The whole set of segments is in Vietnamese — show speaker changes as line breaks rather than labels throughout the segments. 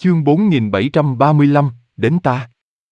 Chương 4735, đến ta.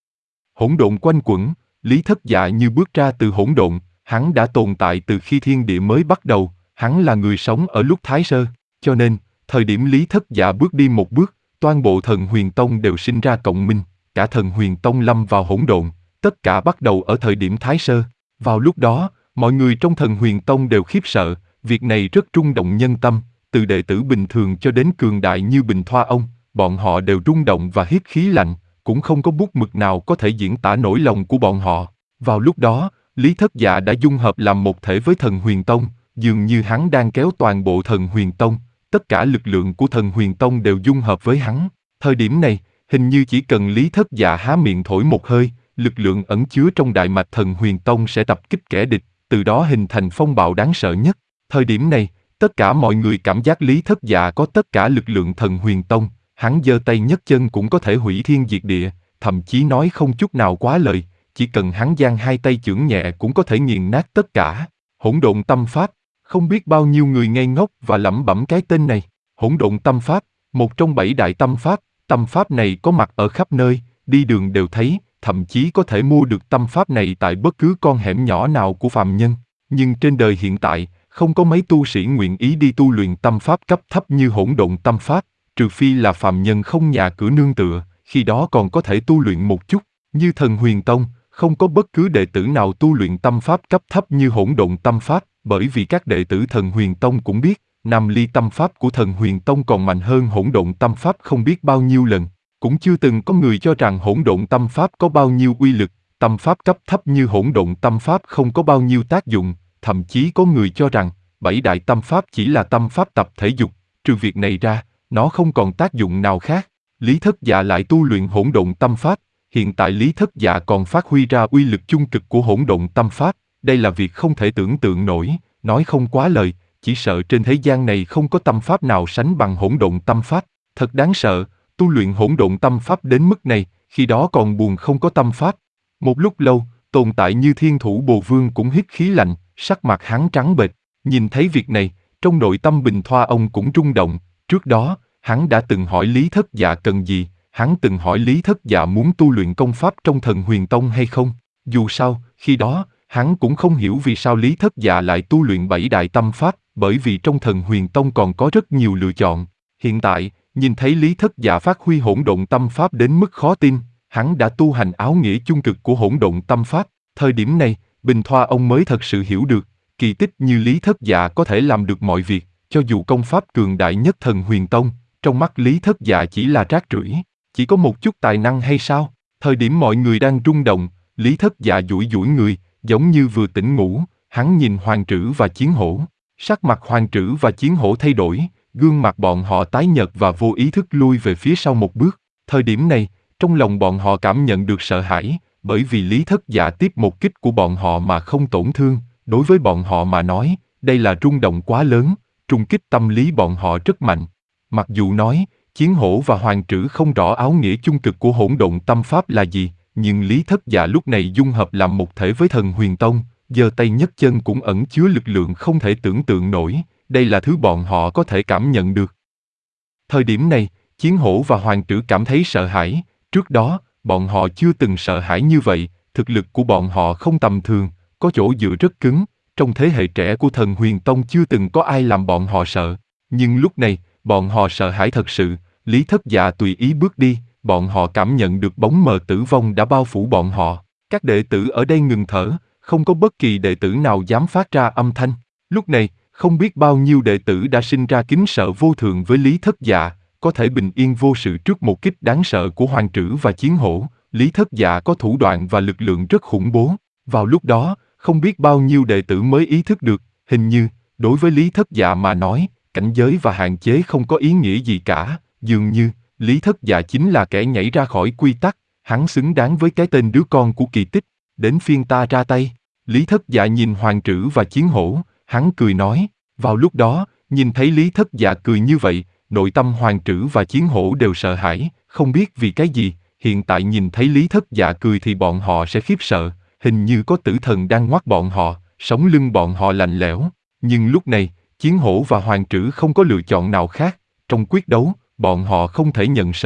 Hỗn độn quanh quẩn, Lý Thất Dạ như bước ra từ hỗn độn, hắn đã tồn tại từ khi thiên địa mới bắt đầu, hắn là người sống ở lúc Thái Sơ, cho nên, thời điểm Lý Thất Dạ bước đi một bước, toàn bộ Thần Huyền Tông đều sinh ra cộng minh, cả Thần Huyền Tông lâm vào hỗn độn, tất cả bắt đầu ở thời điểm Thái Sơ. Vào lúc đó, mọi người trong Thần Huyền Tông đều khiếp sợ, việc này rất rung động nhân tâm, từ đệ tử bình thường cho đến cường đại như Bình Thoa Ông, bọn họ đều rung động và hít khí lạnh, cũng không có bút mực nào có thể diễn tả nỗi lòng của bọn họ. Vào lúc đó, Lý Thất Dạ đã dung hợp làm một thể với Thần Huyền Tông, dường như hắn đang kéo toàn bộ Thần Huyền Tông, tất cả lực lượng của Thần Huyền Tông đều dung hợp với hắn. Thời điểm này, hình như chỉ cần Lý Thất Dạ há miệng thổi một hơi, lực lượng ẩn chứa trong đại mạch Thần Huyền Tông sẽ tập kích kẻ địch, từ đó hình thành phong bạo đáng sợ nhất. Thời điểm này, tất cả mọi người cảm giác Lý Thất Dạ có tất cả lực lượng Thần Huyền Tông, hắn giơ tay nhấc chân cũng có thể hủy thiên diệt địa, thậm chí nói không chút nào quá lời, chỉ cần hắn giang hai tay chưởng nhẹ cũng có thể nghiền nát tất cả. Hỗn độn tâm pháp, không biết bao nhiêu người ngây ngốc và lẩm bẩm cái tên này. Hỗn độn tâm pháp, một trong 7 đại tâm pháp này có mặt ở khắp nơi, đi đường đều thấy, thậm chí có thể mua được tâm pháp này tại bất cứ con hẻm nhỏ nào của phàm nhân. Nhưng trên đời hiện tại, không có mấy tu sĩ nguyện ý đi tu luyện tâm pháp cấp thấp như hỗn độn tâm pháp, trừ phi là phàm nhân không nhà cửa nương tựa, khi đó còn có thể tu luyện một chút. Như Thần Huyền Tông, không có bất cứ đệ tử nào tu luyện tâm pháp cấp thấp như hỗn độn tâm pháp, bởi vì các đệ tử Thần Huyền Tông cũng biết, Nam Ly tâm pháp của Thần Huyền Tông còn mạnh hơn hỗn độn tâm pháp không biết bao nhiêu lần. Cũng chưa từng có người cho rằng hỗn độn tâm pháp có bao nhiêu uy lực, tâm pháp cấp thấp như hỗn độn tâm pháp không có bao nhiêu tác dụng, thậm chí có người cho rằng 7 đại tâm pháp chỉ là tâm pháp tập thể dục, trừ việc này ra, nó không còn tác dụng nào khác. Lý Thất Dạ lại tu luyện hỗn độn tâm pháp, hiện tại Lý Thất Dạ còn phát huy ra uy lực chung cực của hỗn độn tâm pháp, đây là việc không thể tưởng tượng nổi, nói không quá lời, chỉ sợ trên thế gian này không có tâm pháp nào sánh bằng hỗn độn tâm pháp, thật đáng sợ, tu luyện hỗn độn tâm pháp đến mức này, khi đó còn buồn không có tâm pháp. Một lúc lâu, tồn tại như Thiên Thủ Bồ Vương cũng hít khí lạnh, sắc mặt hắn trắng bệch, nhìn thấy việc này, trong nội tâm Bình Thoa Ông cũng rung động, trước đó, hắn đã từng hỏi Lý Thất Dạ cần gì, hắn từng hỏi Lý Thất Dạ muốn tu luyện công pháp trong Thần Huyền Tông hay không, dù sao, khi đó, hắn cũng không hiểu vì sao Lý Thất Dạ lại tu luyện 7 đại tâm pháp, bởi vì trong Thần Huyền Tông còn có rất nhiều lựa chọn. Hiện tại, nhìn thấy Lý Thất Dạ phát huy hỗn độn tâm pháp đến mức khó tin, hắn đã tu hành áo nghĩa chung cực của hỗn độn tâm pháp. Thời điểm này, Bình Thoa Ông mới thật sự hiểu được, kỳ tích như Lý Thất Dạ có thể làm được mọi việc, cho dù công pháp cường đại nhất Thần Huyền Tông, trong mắt Lý Thất Dạ chỉ là rác rưởi, chỉ có một chút tài năng hay sao? Thời điểm mọi người đang rung động, Lý Thất Dạ duỗi duỗi người, giống như vừa tỉnh ngủ, hắn nhìn Hoàng Trử và Chiến Hổ. Sắc mặt Hoàng Trử và Chiến Hổ thay đổi, gương mặt bọn họ tái nhợt và vô ý thức lui về phía sau một bước. Thời điểm này, trong lòng bọn họ cảm nhận được sợ hãi, bởi vì Lý Thất Dạ tiếp một kích của bọn họ mà không tổn thương, đối với bọn họ mà nói, đây là rung động quá lớn, trùng kích tâm lý bọn họ rất mạnh. Mặc dù nói, Chiến Hổ và Hoàng Trử không rõ áo nghĩa chung cực của hỗn độn tâm pháp là gì, nhưng Lý Thất Dạ lúc này dung hợp làm một thể với Thần Huyền Tông, giơ tay nhấc chân cũng ẩn chứa lực lượng không thể tưởng tượng nổi, đây là thứ bọn họ có thể cảm nhận được. Thời điểm này, Chiến Hổ và Hoàng Trử cảm thấy sợ hãi, trước đó, bọn họ chưa từng sợ hãi như vậy, thực lực của bọn họ không tầm thường, có chỗ dựa rất cứng, trong thế hệ trẻ của Thần Huyền Tông chưa từng có ai làm bọn họ sợ, nhưng lúc này, bọn họ sợ hãi thật sự. Lý Thất Dạ tùy ý bước đi, bọn họ cảm nhận được bóng mờ tử vong đã bao phủ bọn họ. Các đệ tử ở đây ngừng thở, không có bất kỳ đệ tử nào dám phát ra âm thanh. Lúc này, không biết bao nhiêu đệ tử đã sinh ra kính sợ vô thường với Lý Thất Dạ, có thể bình yên vô sự trước một kích đáng sợ của Hoàng Trử và Chiến Hổ. Lý Thất Dạ có thủ đoạn và lực lượng rất khủng bố. Vào lúc đó, không biết bao nhiêu đệ tử mới ý thức được, hình như, đối với Lý Thất Dạ mà nói, cảnh giới và hạn chế không có ý nghĩa gì cả. Dường như, Lý Thất Dạ chính là kẻ nhảy ra khỏi quy tắc, hắn xứng đáng với cái tên đứa con của kỳ tích, đến phiên ta ra tay. Lý Thất Dạ nhìn Hoàng Trử và Chiến Hổ, hắn cười nói, vào lúc đó, nhìn thấy Lý Thất Dạ cười như vậy, nội tâm Hoàng Trử và Chiến Hổ đều sợ hãi, không biết vì cái gì, hiện tại nhìn thấy Lý Thất Dạ cười thì bọn họ sẽ khiếp sợ, hình như có tử thần đang ngoắt bọn họ, sống lưng bọn họ lạnh lẽo, nhưng lúc này, Chiến Hổ và Hoàng Trử không có lựa chọn nào khác, trong quyết đấu, bọn họ không thể nhận sợ,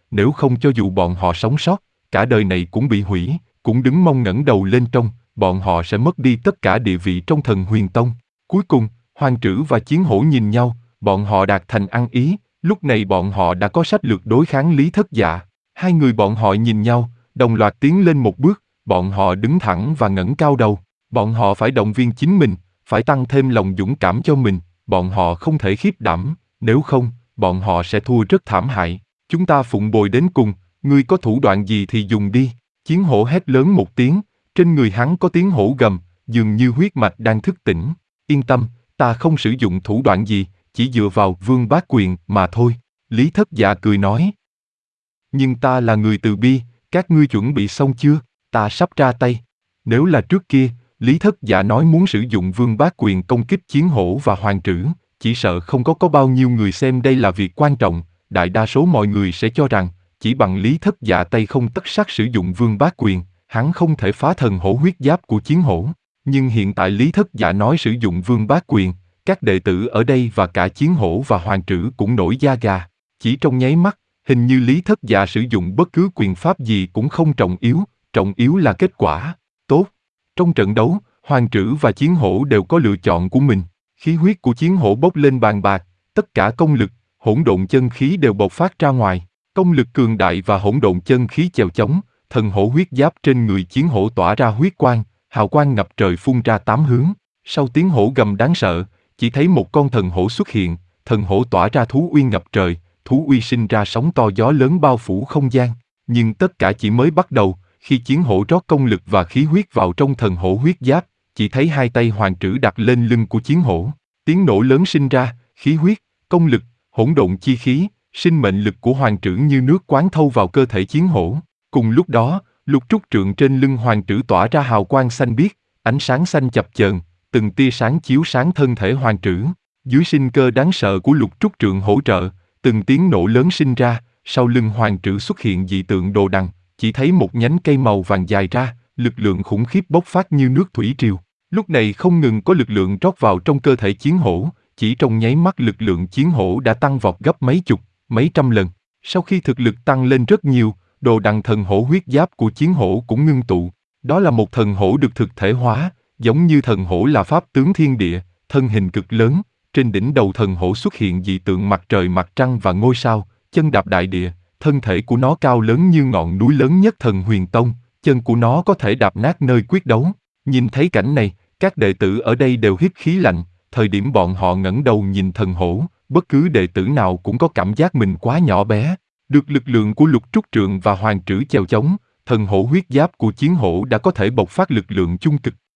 nếu không cho dù bọn họ sống sót, cả đời này cũng bị hủy, cũng đứng mong ngẩng đầu lên trong, bọn họ sẽ mất đi tất cả địa vị trong Thần Huyền Tông. Cuối cùng, Hoàng Trữ và Chiến Hổ nhìn nhau, bọn họ đạt thành ăn ý, lúc này bọn họ đã có sách lược đối kháng Lý Thất Dạ. Hai người bọn họ nhìn nhau, đồng loạt tiến lên một bước, bọn họ đứng thẳng và ngẩng cao đầu. Bọn họ phải động viên chính mình, phải tăng thêm lòng dũng cảm cho mình, bọn họ không thể khiếp đảm, nếu không, bọn họ sẽ thua rất thảm hại. Chúng ta phụng bồi đến cùng, ngươi có thủ đoạn gì thì dùng đi. Chiến Hổ hét lớn một tiếng, trên người hắn có tiếng hổ gầm, dường như huyết mạch đang thức tỉnh. Yên tâm, ta không sử dụng thủ đoạn gì, chỉ dựa vào Vương Bá Quyền mà thôi. Lý Thất Dạ cười nói. Nhưng ta là người từ bi, các ngươi chuẩn bị xong chưa? Ta sắp ra tay. Nếu là trước kia, Lý Thất Dạ nói muốn sử dụng Vương Bá Quyền công kích Chiến Hổ và Hoàng Trữ, chỉ sợ không có bao nhiêu người xem đây là việc quan trọng, đại đa số mọi người sẽ cho rằng, chỉ bằng Lý Thất Dạ tay không tất sắt sử dụng Vương Bá Quyền, hắn không thể phá thần hổ huyết giáp của Chiến Hổ. Nhưng hiện tại Lý Thất Dạ nói sử dụng Vương Bá Quyền, các đệ tử ở đây và cả Chiến Hổ và Hoàng Trữ cũng nổi da gà. Chỉ trong nháy mắt, hình như Lý Thất Dạ sử dụng bất cứ quyền pháp gì cũng không trọng yếu là kết quả. Tốt. Trong trận đấu, Hoàng Trữ và Chiến Hổ đều có lựa chọn của mình. Khí huyết của Chiến Hổ bốc lên bàn bạc, tất cả công lực, hỗn độn chân khí đều bộc phát ra ngoài. Công lực cường đại và hỗn độn chân khí chèo chống, thần hổ huyết giáp trên người Chiến Hổ tỏa ra huyết quang, hào quang ngập trời phun ra tám hướng. Sau tiếng hổ gầm đáng sợ, chỉ thấy một con thần hổ xuất hiện, thần hổ tỏa ra thú uy ngập trời, thú uy sinh ra sóng to gió lớn bao phủ không gian. Nhưng tất cả chỉ mới bắt đầu, khi Chiến Hổ rót công lực và khí huyết vào trong thần hổ huyết giáp, chỉ thấy hai tay Hoàng Trữ đặt lên lưng của Chiến Hổ. Tiếng nổ lớn sinh ra, khí huyết, công lực, hỗn độn chi khí, sinh mệnh lực của Hoàng Trữ như nước quán thâu vào cơ thể Chiến Hổ. Cùng lúc đó, lục trúc trượng trên lưng Hoàng Trữ tỏa ra hào quang xanh biếc, ánh sáng xanh chập chờn, từng tia sáng chiếu sáng thân thể Hoàng Trữ. Dưới sinh cơ đáng sợ của lục trúc trượng hỗ trợ, từng tiếng nổ lớn sinh ra, sau lưng Hoàng Trữ xuất hiện dị tượng đồ đằng, chỉ thấy một nhánh cây màu vàng dài ra, lực lượng khủng khiếp bốc phát như nước thủy triều. Lúc này không ngừng có lực lượng trót vào trong cơ thể Chiến Hổ, chỉ trong nháy mắt lực lượng Chiến Hổ đã tăng vọt gấp mấy chục, mấy trăm lần. Sau khi thực lực tăng lên rất nhiều, đồ đằng thần hổ huyết giáp của Chiến Hổ cũng ngưng tụ. Đó là một thần hổ được thực thể hóa, giống như thần hổ là pháp tướng thiên địa, thân hình cực lớn, trên đỉnh đầu thần hổ xuất hiện dị tượng mặt trời mặt trăng và ngôi sao, chân đạp đại địa, thân thể của nó cao lớn như ngọn núi lớn nhất Thần Huyền Tông, chân của nó có thể đạp nát nơi quyết đấu. Nhìn thấy cảnh này, các đệ tử ở đây đều hít khí lạnh, thời điểm bọn họ ngẩng đầu nhìn thần hổ, bất cứ đệ tử nào cũng có cảm giác mình quá nhỏ bé. Được lực lượng của lục trúc trượng và Hoàng Trữ chèo chống, thần hổ huyết giáp của Chiến Hổ đã có thể bộc phát lực lượng chung cực.